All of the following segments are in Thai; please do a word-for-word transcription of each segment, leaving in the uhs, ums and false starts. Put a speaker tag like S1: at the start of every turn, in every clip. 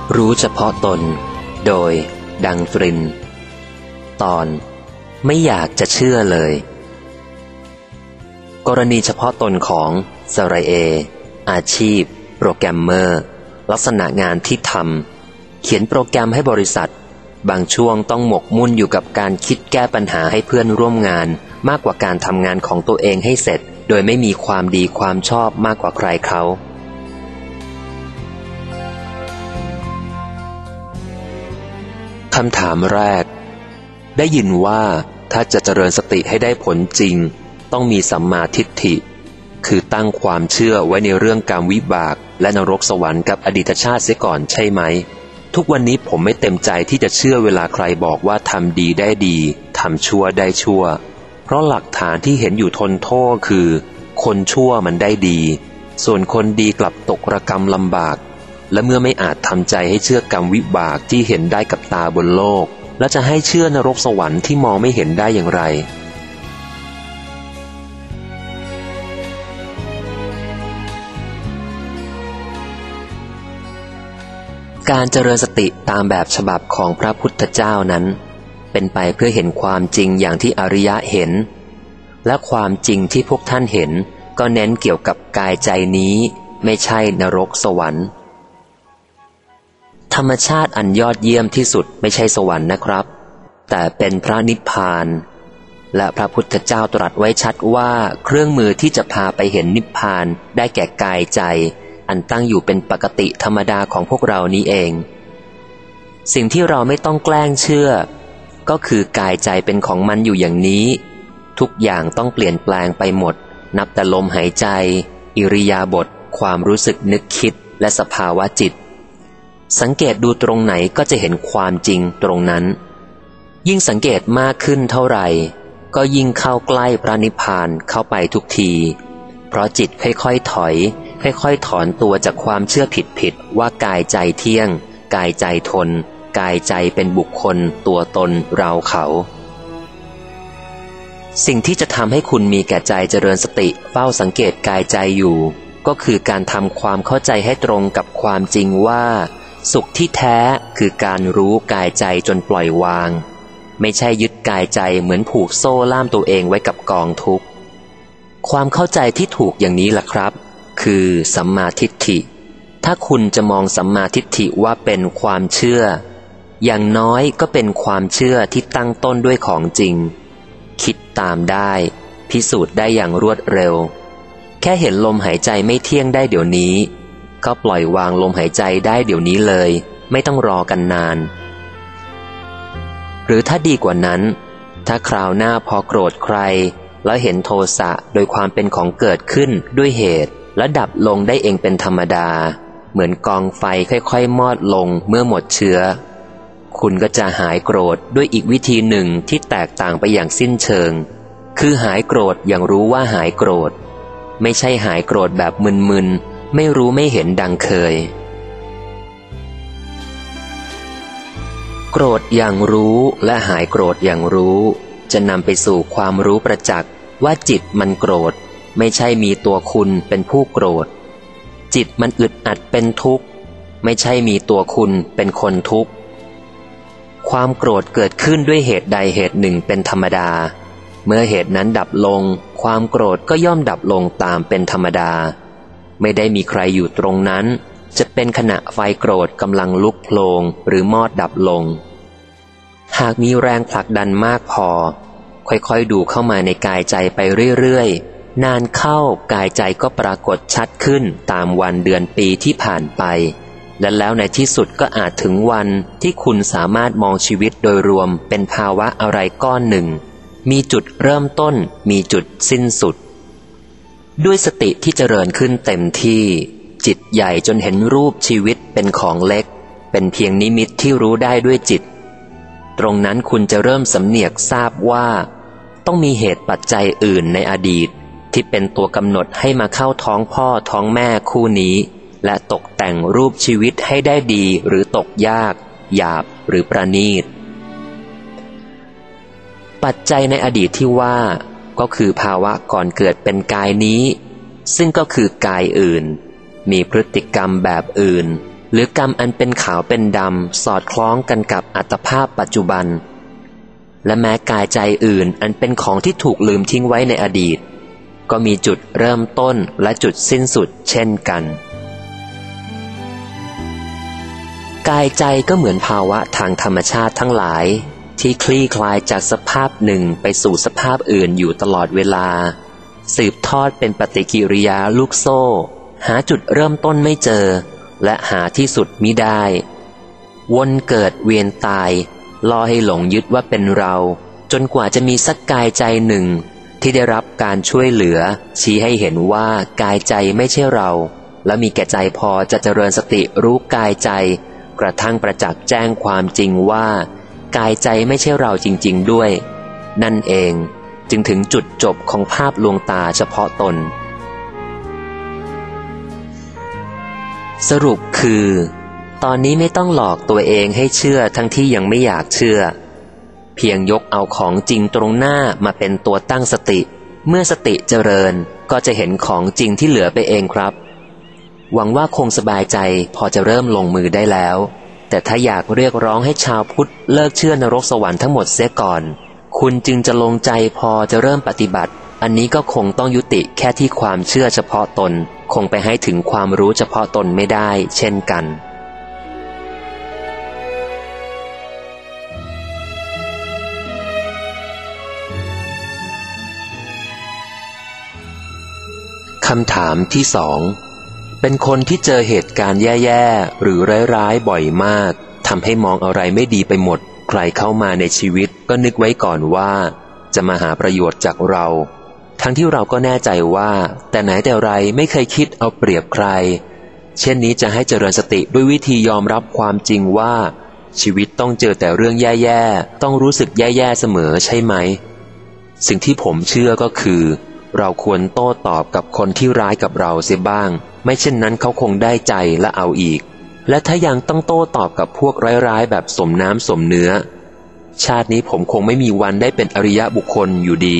S1: รู้เฉพาะตนโดยดังตรินตอนไม่อยากจะเชื่อเลยกรณีเฉพาะตนของสไรเออาชีพโปรแกรมเมอร์ลักษณะงานที่ทำเขียนโปรแกรมให้บริษัทบางช่วงต้องหมกมุ่นอยู่กับการคิดแก้ปัญหาให้เพื่อนร่วมงานมากกว่าการทำงานของตัวเองให้เสร็จโดยไม่มีความดีความชอบมากกว่าใครเขาคำถามแรกได้ยินว่าถ้าจะเจริญสติให้ได้ผลจริงต้องมีสัมมาทิฏฐิคือตั้งความเชื่อไว้ในเรื่องกรรมวิบากและนรกสวรรค์กับอดีตชาติเสียก่อนใช่ไหมทุกวันนี้ผมไม่เต็มใจที่จะเชื่อเวลาใครบอกว่าทำดีได้ดีทำชั่วได้ชั่วเพราะหลักฐานที่เห็นอยู่ทนโทษคือคนชั่วมันได้ดีส่วนคนดีกลับตกระกรรมลำบากและเมื่อไม่อาจทำใจให้เชื่อกรรมวิบากที่เห็นได้กับตาบนโลกแล้วจะให้เชื่อนรกสวรรค์ที่มองไม่เห็นได้อย่างไรการเจริญสติตามแบบฉบับของพระพุทธเจ้านั้นเป็นไปเพื่อเห็นความจริงอย่างที่อริยะเห็นและความจริงที่พวกท่านเห็นก็เน้นเกี่ยวกับกายใจนี้ไม่ใช่นรกสวรรค์ธรรมชาติอันยอดเยี่ยมที่สุดไม่ใช่สวรรค์นะครับแต่เป็นพระนิพพานและพระพุทธเจ้าตรัสไว้ชัดว่าเครื่องมือที่จะพาไปเห็นนิพพานได้แก่กายใจอันตั้งอยู่เป็นปกติธรรมดาของพวกเรานี้เองสิ่งที่เราไม่ต้องแกล้งเชื่อก็คือกายใจเป็นของมันอยู่อย่างนี้ทุกอย่างต้องเปลี่ยนแปลงไปหมดนับแต่ลมหายใจอิริยาบถความรู้สึกนึกคิดและสภาวะจิตสังเกตดูตรงไหนก็จะเห็นความจริงตรงนั้นยิ่งสังเกตมากขึ้นเท่าไหร่ก็ยิ่งเข้าใกล้พระนิพพานเข้าไปทุกทีเพราะจิตค่อยๆถอยค่อยๆถอนตัวจากความเชื่อผิดๆว่ากายใจเที่ยงกายใจทนกายใจเป็นบุคคลตัวตนเราเขาสิ่งที่จะทำให้คุณมีแก่ใจเจริญสติเฝ้าสังเกตกายใจอยู่ก็คือการทำความเข้าใจให้ตรงกับความจริงว่าสุขที่แท้คือการรู้กายใจจนปล่อยวางไม่ใช่ยึดกายใจเหมือนผูกโซ่ล่ามตัวเองไว้กับกองทุกข์ความเข้าใจที่ถูกอย่างนี้ล่ะครับคือสัมมาทิฏฐิถ้าคุณจะมองสัมมาทิฏฐิว่าเป็นความเชื่ออย่างน้อยก็เป็นความเชื่อที่ตั้งต้นด้วยของจริงคิดตามได้พิสูจน์ได้อย่างรวดเร็วแค่เห็นลมหายใจไม่เที่ยงได้เดี๋ยวนี้ก็ปล่อยวางลมหายใจได้เดี๋ยวนี้เลยไม่ต้องรอกันนานหรือถ้าดีกว่านั้นถ้าคราวหน้าพอโกรธใครแล้วเห็นโทสะโดยความเป็นของเกิดขึ้นด้วยเหตุและดับลงได้เองเป็นธรรมดาเหมือนกองไฟค่อยๆมอดลงเมื่อหมดเชื้อคุณก็จะหายโกรธด้วยอีกวิธีหนึ่งที่แตกต่างไปอย่างสิ้นเชิงคือหายโกรธอย่างรู้ว่าหายโกรธไม่ใช่หายโกรธแบบมึนๆไม่รู้ไม่เห็นดังเคยโกรธอย่างรู้และหายโกรธอย่างรู้จะนำไปสู่ความรู้ประจักษ์ว่าจิตมันโกรธไม่ใช่มีตัวคุณเป็นผู้โกรธจิตมันอึดอัดเป็นทุกข์ไม่ใช่มีตัวคุณเป็นคนทุกข์ความโกรธเกิดขึ้นด้วยเหตุใดเหตุหนึ่งเป็นธรรมดาเมื่อเหตุนั้นดับลงความโกรธก็ย่อมดับลงตามเป็นธรรมดาไม่ได้มีใครอยู่ตรงนั้นจะเป็นขณะไฟโกรธกำลังลุกโผลงหรือมอดดับลงหากมีแรงผลักดันมากพอค่อยๆดูเข้ามาในกายใจไปเรื่อยๆนานเข้ากายใจก็ปรากฏชัดขึ้นตามวันเดือนปีที่ผ่านไปและแล้วในที่สุดก็อาจถึงวันที่คุณสามารถมองชีวิตโดยรวมเป็นภาวะอะไรก้อนหนึ่งมีจุดเริ่มต้นมีจุดสิ้นสุดด้วยสติที่เจริญขึ้นเต็มที่จิตใหญ่จนเห็นรูปชีวิตเป็นของเล็กเป็นเพียงนิมิตที่รู้ได้ด้วยจิตตรงนั้นคุณจะเริ่มสำเนียกทราบว่าต้องมีเหตุปัจจัยอื่นในอดีตที่เป็นตัวกำหนดให้มาเข้าท้องพ่อท้องแม่คู่นี้และตกแต่งรูปชีวิตให้ได้ดีหรือตกยากหยาบหรือประณีตปัจจัยในอดีตที่ว่าก็คือภาวะก่อนเกิดเป็นกายนี้ซึ่งก็คือกายอื่นมีพฤติกรรมแบบอื่นหรือกรรมอันเป็นขาวเป็นดำสอดคล้องกันกับอัตภาพปัจจุบันและแม้กายใจอื่นอันเป็นของที่ถูกลืมทิ้งไว้ในอดีตก็มีจุดเริ่มต้นและจุดสิ้นสุดเช่นกันกายใจก็เหมือนภาวะทางธรรมชาติทั้งหลายที่คลี่คลายจากสภาพหนึ่งไปสู่สภาพอื่นอยู่ตลอดเวลาสืบทอดเป็นปฏิกิริยาลูกโซ่หาจุดเริ่มต้นไม่เจอและหาที่สุดมิได้วนเกิดเวียนตายล่อให้หลงยึดว่าเป็นเราจนกว่าจะมีสักกายใจหนึ่งที่ได้รับการช่วยเหลือชี้ให้เห็นว่ากายใจไม่ใช่เราและมีแก่ใจพอจะเจริญสติรู้กายใจกระทั่งประจักษ์แจ้งความจริงว่ากายใจไม่ใช่เราจริงๆด้วยนั่นเองจึงถึงจุดจบของภาพลวงตาเฉพาะตนสรุปคือตอนนี้ไม่ต้องหลอกตัวเองให้เชื่อทั้งที่ยังไม่อยากเชื่อเพียงยกเอาของจริงตรงหน้ามาเป็นตัวตั้งสติเมื่อสติเจริญก็จะเห็นของจริงที่เหลือไปเองครับหวังว่าคงสบายใจพอจะเริ่มลงมือได้แล้วแต่ถ้าอยากเรียกร้องให้ชาวพุทธเลิกเชื่อนรกสวรรค์ทั้งหมดเสียก่อนคุณจึงจะลงใจพอจะเริ่มปฏิบัติอันนี้ก็คงต้องยุติแค่ที่ความเชื่อเฉพาะตนคงไปให้ถึงความรู้เฉพาะตนไม่ได้เช่นกันคำถามที่สองเป็นคนที่เจอเหตุการณ์แย่ๆหรือร้ายๆบ่อยมากทำให้มองอะไรไม่ดีไปหมดใครเข้ามาในชีวิตก็นึกไว้ก่อนว่าจะมาหาประโยชน์จากเราทั้งที่เราก็แน่ใจว่าแต่ไหนแต่ไรไม่เคยคิดเอาเปรียบใครเช่นนี้จะให้เจริญสติด้วยวิธียอมรับความจริงว่าชีวิตต้องเจอแต่เรื่องแย่ๆต้องรู้สึกแย่ๆเสมอใช่ไหมสิ่งที่ผมเชื่อก็คือเราควรโต้ตอบกับคนที่ร้ายกับเราเสียบ้างไม่เช่นนั้นเขาคงได้ใจและเอาอีกและถ้ายังต้องโต้ตอบกับพวกร้ายๆแบบสมน้ำสมเนื้อชาตินี้ผมคงไม่มีวันได้เป็นอริยะบุคคลอยู่ดี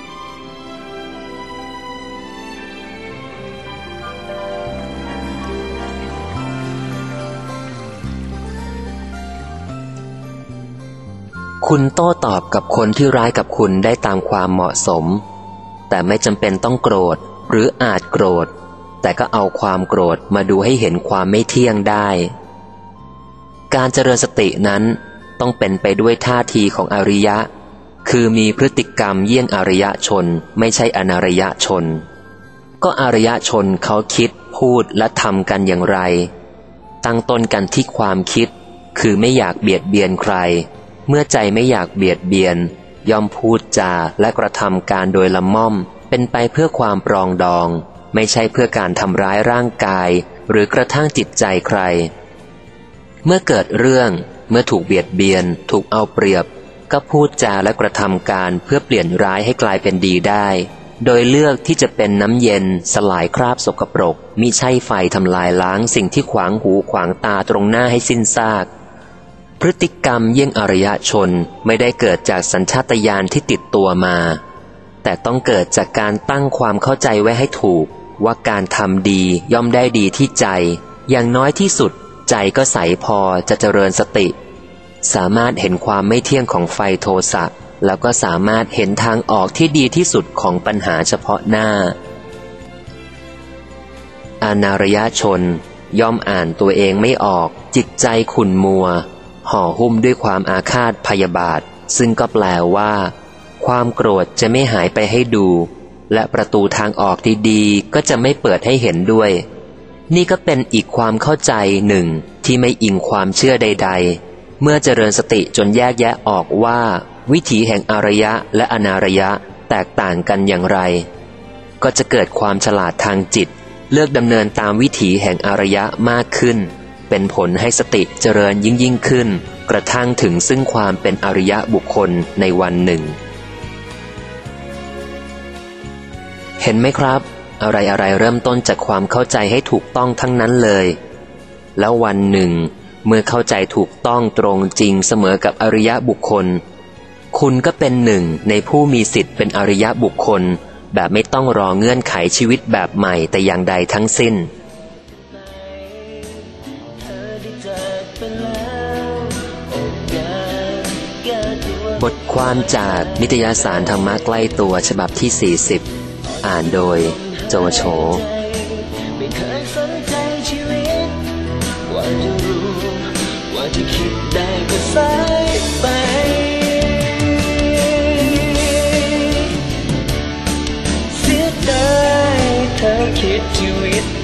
S1: คุณโต้ตอบกับคนที่ร้ายกับคุณได้ตามความเหมาะสมแต่ไม่จำเป็นต้องโกรธหรืออาจโกรธแต่ก็เอาความโกรธมาดูให้เห็นความไม่เที่ยงได้การเจริญสตินั้นต้องเป็นไปด้วยท่าทีของอริยะคือมีพฤติกรรมเยี่ยงอริยชนไม่ใช่อนริยชนก็อริยชนเขาคิดพูดและทำกันอย่างไรตั้งต้นกันที่ความคิดคือไม่อยากเบียดเบียนใครเมื่อใจไม่อยากเบียดเบียนย่อมพูดจาและกระทำการโดยละม่อมเป็นไปเพื่อความปรองดองไม่ใช่เพื่อการทำร้ายร่างกายหรือกระทั่งจิตใจใครเมื่อเกิดเรื่องเมื่อถูกเบียดเบียนถูกเอาเปรียบก็พูดจาและกระทำการเพื่อเปลี่ยนร้ายให้กลายเป็นดีได้โดยเลือกที่จะเป็นน้ำเย็นสลายคราบสกปรกมิใช่ไฟทำลายล้างสิ่งที่ขวางหูขวางตาตรงหน้าให้สิ้นซากพฤติกรรมเยี่ยงอริยชนไม่ได้เกิดจากสัญชาตญาณที่ติดตัวมาแต่ต้องเกิดจากการตั้งความเข้าใจไว้ให้ถูกว่าการทำดีย่อมได้ดีที่ใจอย่างน้อยที่สุดใจก็ใสพอจะเจริญสติสามารถเห็นความไม่เที่ยงของไฟโทสะแล้วก็สามารถเห็นทางออกที่ดีที่สุดของปัญหาเฉพาะหน้าอนารยชนย่อมอ่านตัวเองไม่ออกจิตใจขุ่นมัวห่อหุ้มด้วยความอาฆาตพยาบาทซึ่งก็แปลว่าความโกรธจะไม่หายไปให้ดูและประตูทางออกดีๆก็จะไม่เปิดให้เห็นด้วยนี่ก็เป็นอีกความเข้าใจหนึ่งที่ไม่อิงความเชื่อใดๆเมื่อเจริญสติจนแยกแยะออกว่าวิถีแห่งอารยะและอนารยะแตกต่างกันอย่างไรก็จะเกิดความฉลาดทางจิตเลือกดำเนินตามวิถีแห่งอารยะมากขึ้นเป็นผลให้สติเจริญยิ่งยิ่งขึ้นกระทั่งถึงซึ่งความเป็นอริยะบุคคลในวันหนึ่งเห็นไหมครับอะไรอะไรเริ่มต้นจากความเข้าใจให้ถูกต้องทั้งนั้นเลยแล้ววันหนึ่งเมื่อเข้าใจถูกต้องตรงจริงเสมอกับอริยะบุคคลคุณก็เป็นหนึ่งในผู้มีสิทธิ์เป็นอริยะบุคคลแบบไม่ต้องรอเงื่อนไขชีวิตแบบใหม่แต่อย่างใดทั้งสิ้นบทความจากนิตยสารธรรมะใกล้ตัวฉบับที่สี่สิบอ่านโดยโจโฉไม่เคยสนใจชีวิตว่าจะรู้ว่าจะคิดได้ก็สายไปเสียดายเธอคิดชีวิต